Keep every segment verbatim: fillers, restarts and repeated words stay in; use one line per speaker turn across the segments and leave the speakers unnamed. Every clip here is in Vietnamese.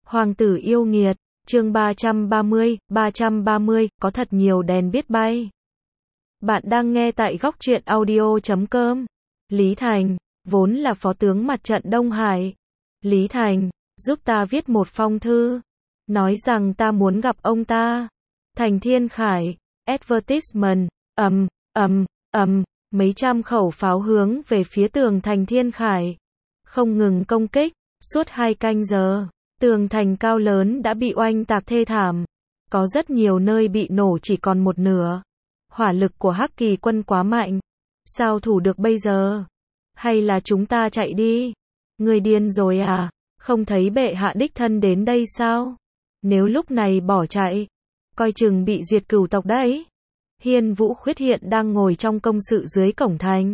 Hoàng tử yêu nghiệt, chương ba trăm ba mươi, ba trăm ba mươi, có thật nhiều đèn biết bay. Bạn đang nghe tại góc truyện audio chấm com. Lý Thành, vốn là phó tướng mặt trận Đông Hải. Lý Thành, giúp ta viết một phong thư, nói rằng ta muốn gặp ông ta. Thành Thiên Khải, advertisement, ầm, ầm, ầm, mấy trăm khẩu pháo hướng về phía tường thành Thiên Khải. Không ngừng công kích, suốt hai canh giờ. Tường thành cao lớn đã bị oanh tạc thê thảm. Có rất nhiều nơi bị nổ chỉ còn một nửa. Hỏa lực của Hắc Kỳ quân quá mạnh. Sao thủ được bây giờ? Hay là chúng ta chạy đi? Người điên rồi à? Không thấy bệ hạ đích thân đến đây sao? Nếu lúc này bỏ chạy, coi chừng bị diệt cửu tộc đấy. Hiên Vũ Khuyết hiện đang ngồi trong công sự dưới cổng thành.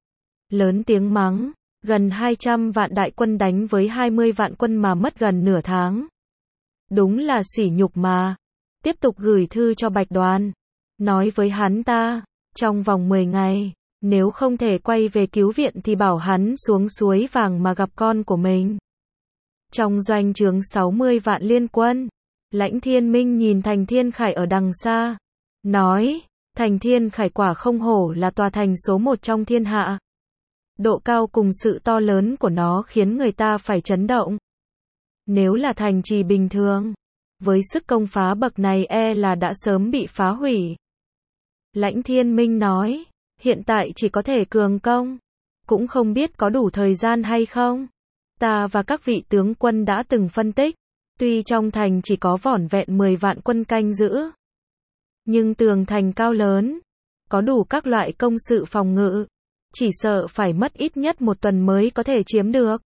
Lớn tiếng mắng. Gần hai trăm vạn đại quân đánh với hai mươi vạn quân mà mất gần nửa tháng. Đúng là sỉ nhục mà. Tiếp tục gửi thư cho Bạch Đoàn. Nói với hắn ta, trong vòng mười ngày, nếu không thể quay về cứu viện thì bảo hắn xuống suối vàng mà gặp con của mình. Trong doanh trướng sáu mươi vạn liên quân, Lãnh Thiên Minh nhìn Thành Thiên Khải ở đằng xa. Nói, Thành Thiên Khải quả không hổ là tòa thành số một trong thiên hạ. Độ cao cùng sự to lớn của nó khiến người ta phải chấn động. Nếu là thành trì bình thường, với sức công phá bậc này e là đã sớm bị phá hủy. Lãnh Thiên Minh nói, hiện tại chỉ có thể cường công, cũng không biết có đủ thời gian hay không. Ta và các vị tướng quân đã từng phân tích, tuy trong thành chỉ có vỏn vẹn mười vạn quân canh giữ, nhưng tường thành cao lớn, có đủ các loại công sự phòng ngự. Chỉ sợ phải mất ít nhất một tuần mới có thể chiếm được.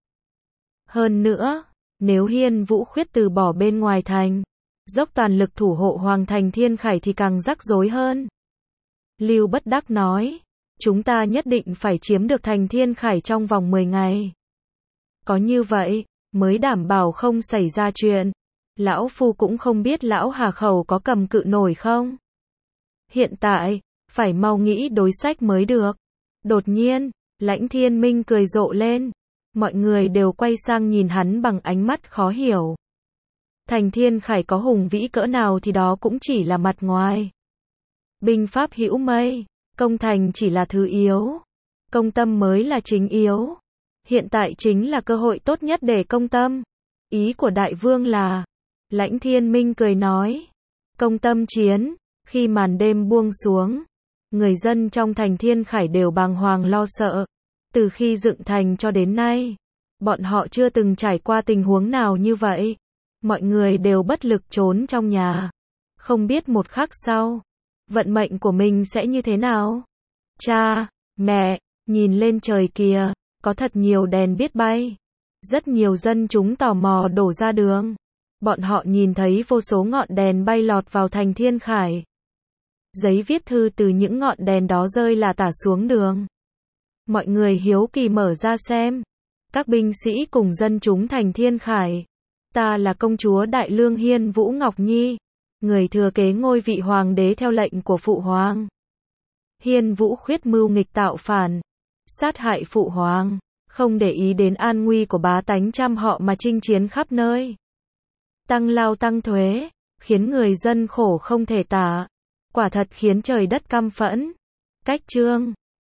Hơn nữa, nếu Hiên Vũ Khuyết từ bỏ bên ngoài thành, dốc toàn lực thủ hộ Hoàng thành Thiên Khải thì càng rắc rối hơn. Lưu Bất Đắc nói, chúng ta nhất định phải chiếm được thành Thiên Khải trong vòng mười ngày. Có như vậy, mới đảm bảo không xảy ra chuyện. Lão Phu cũng không biết Lão Hà Khẩu có cầm cự nổi không. Hiện tại, phải mau nghĩ đối sách mới được. Đột nhiên, Lãnh Thiên Minh cười rộ lên. Mọi người đều quay sang nhìn hắn bằng ánh mắt khó hiểu. Thành Thiên Khải có hùng vĩ cỡ nào thì đó cũng chỉ là mặt ngoài. Binh pháp hữu mây, công thành chỉ là thứ yếu. Công tâm mới là chính yếu. Hiện tại chính là cơ hội tốt nhất để công tâm. Ý của đại vương là, Lãnh Thiên Minh cười nói, công tâm chiến. Khi màn đêm buông xuống, người dân trong thành Thiên Khải đều bàng hoàng lo sợ. Từ khi dựng thành cho đến nay, bọn họ chưa từng trải qua tình huống nào như vậy. Mọi người đều bất lực trốn trong nhà. Không biết một khắc sau, vận mệnh của mình sẽ như thế nào. Cha, mẹ, nhìn lên trời kìa, có thật nhiều đèn biết bay. Rất nhiều dân chúng tò mò đổ ra đường. Bọn họ nhìn thấy vô số ngọn đèn bay lọt vào thành Thiên Khải. Giấy viết thư từ những ngọn đèn đó rơi là tả xuống đường. Mọi người hiếu kỳ mở ra xem. Các binh sĩ cùng dân chúng thành Thiên Khải. Ta là công chúa Đại Lương Hiên Vũ Ngọc Nhi, người thừa kế ngôi vị hoàng đế theo lệnh của phụ hoàng. Hiên Vũ Khuyết mưu nghịch tạo phản, sát hại phụ hoàng, không để ý đến an nguy của bá tánh trăm họ mà chinh chiến khắp nơi. Tăng lao tăng thuế, khiến người dân khổ không thể tả. Quả thật khiến trời đất căm phẫn. Cách chương